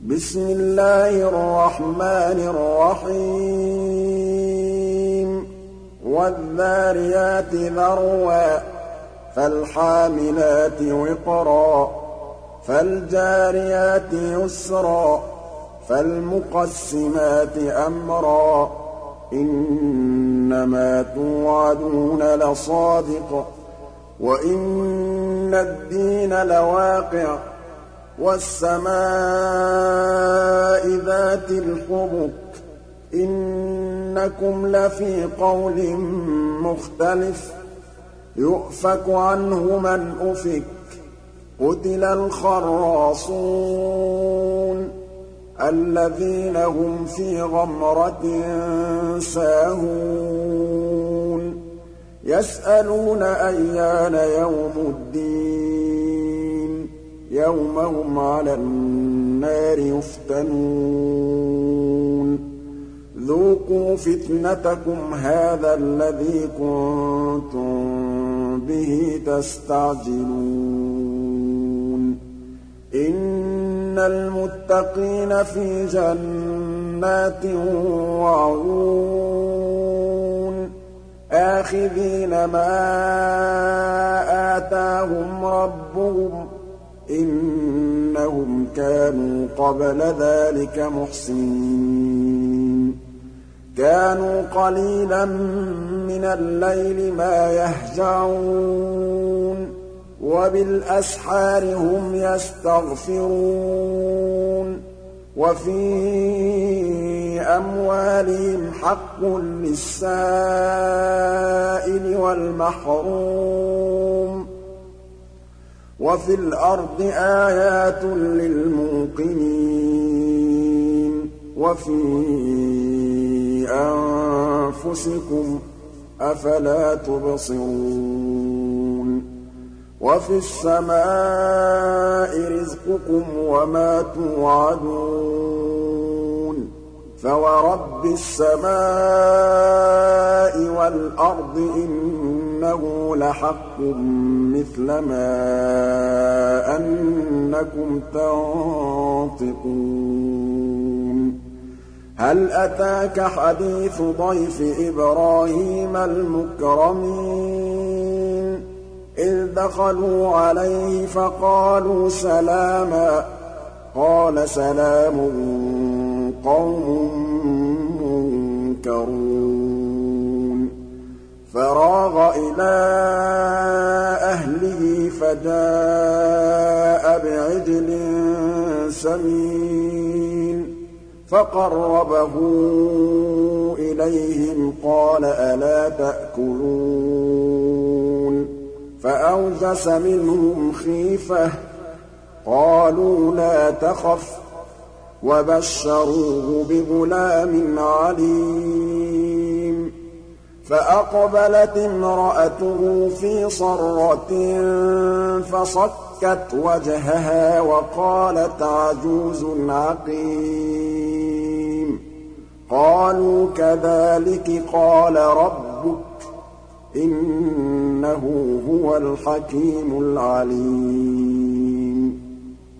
بسم الله الرحمن الرحيم والذاريات ذروا فالحاملات وقرا فالجاريات يسرا فالمقسمات أمرا إنما توعدون لصادق وإن الدين لواقع والسماء ذات الحبك إنكم لفي قول مختلف يؤفك عنه من أفك قتل الخراصون الذين هم في غمرة ساهون يسألون أيان يوم الدين يوم هم على النار يفتنون ذوقوا فتنتكم هذا الذي كنتم به تستعجلون إن المتقين في جنات وعيون آخذين ما آتاهم ربهم إنهم كانوا قبل ذلك محسنين كانوا قليلا من الليل ما يهجعون وبالأسحار هم يستغفرون وفي أموالهم حق للسائل والمحروم وفي الأرض آيات للموقنين وفي أنفسكم أفلا تبصرون وفي السماء رزقكم وما توعدون فورب السماء والأرض إنه لحق مثل ما أنكم تنطقون هل أتاك حديث ضيف إبراهيم المكرمين إذ دخلوا عليه فقالوا سلاما قال سلام قوم منكرون فراغ إلى أهله فجاء بعجل سمين فقربه إليهم قال ألا تأكلون فأوجس منهم خيفة قالوا لا تخف وبشروه بغلام عليم فأقبلت امرأته في صرة فصكت وجهها وقالت عجوز عقيم قالوا كذلك قال ربك إنه هو الحكيم العليم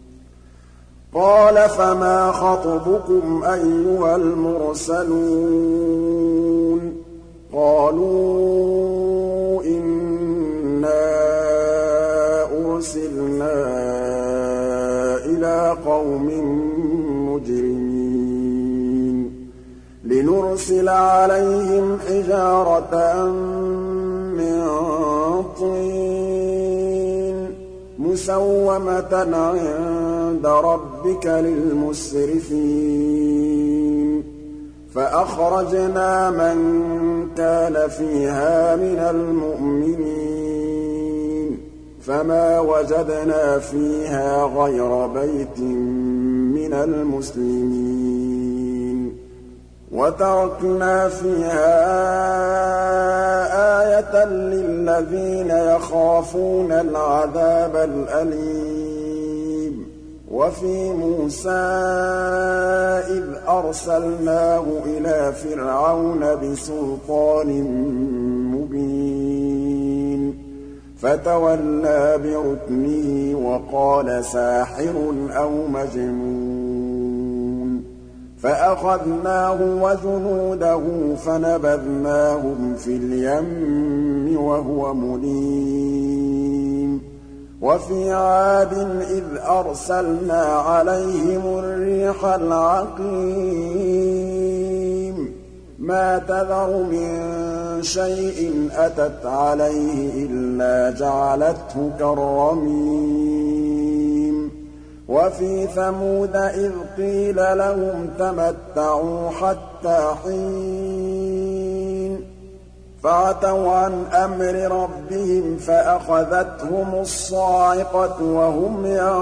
قال فما خطبكم أيها المرسلون قالوا إنا أرسلنا إلى قوم مجرمين لنرسل عليهم حجارة من طين مسومة عند ربك للمسرفين فأخرجنا من كان فيها من المؤمنين فما وجدنا فيها غير بيت من المسلمين وتركنا فيها آية للذين يخافون العذاب الأليم وفي موسى إذ أرسلناه إلى فرعون بسلطان مبين فتولى بركنه وقال ساحر أو مجنون فأخذناه وجنوده فنبذناهم في اليم وهو مليم وفي عاد إذ أرسلنا عليهم الريح العقيم ما تذر من شيء أتت عليه إلا جعلته كالرميم وفي ثمود إذ قيل لهم تمتعوا حتى حين فعتوا عن أمر ربهم فأخذتهم الصاعقة وهم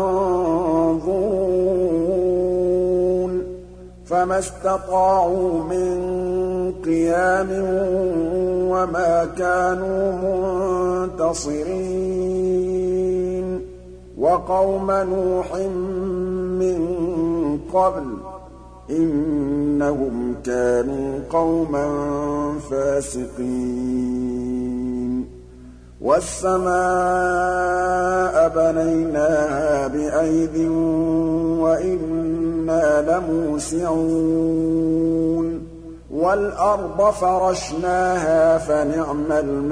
ينظرون فما استطاعوا من قيام وما كانوا منتصرين وقوم نوح من قبل إنهم كانوا قوما فاسقين والسماء بنيناها بأيد وإنا لموسعون والأرض فرشناها فنعم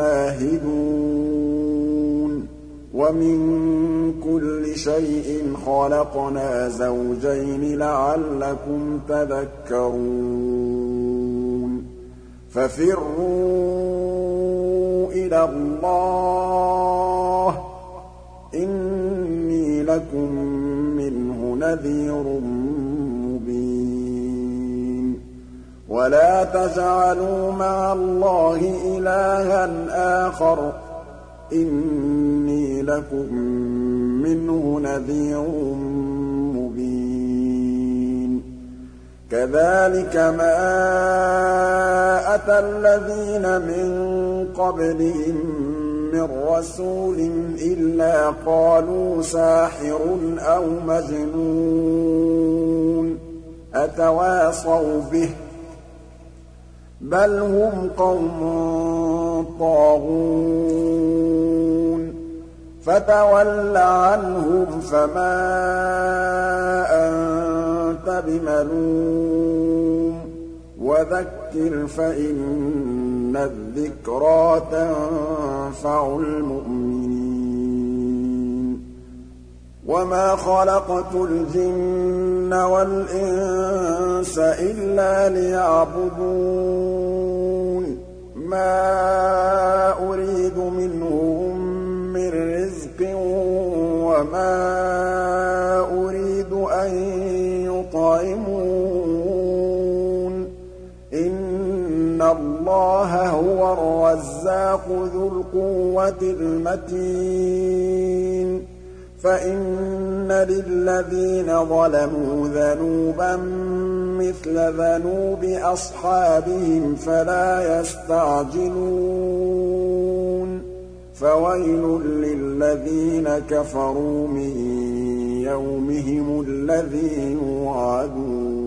الماهدون ومن كل شيء خلقنا زوجين لعلكم تذكرون ففروا إلى الله إني لكم منه نذير مبين ولا تجعلوا مع الله إلها آخر إني لكم منه نذير مبين كذلك ما أتى الذين من قبلهم من رسول إلا قالوا ساحر أو مجنون أتواصوا به بل هم قوم طاغون فتول عنهم فما أنت بملوم وذكر فإن الذكرى تنفع المؤمنين وما خلقت الجن والإنس إلا ليعبدون ما أريد منهم من رزق وما أريد أن يطعمون إن الله هو الرزاق ذو القوة المتين فإن للذين ظلموا ذنوبا مثل ذنوب أصحابهم فلا يستعجلون فويل للذين كفروا من يومهم الذي يوعدون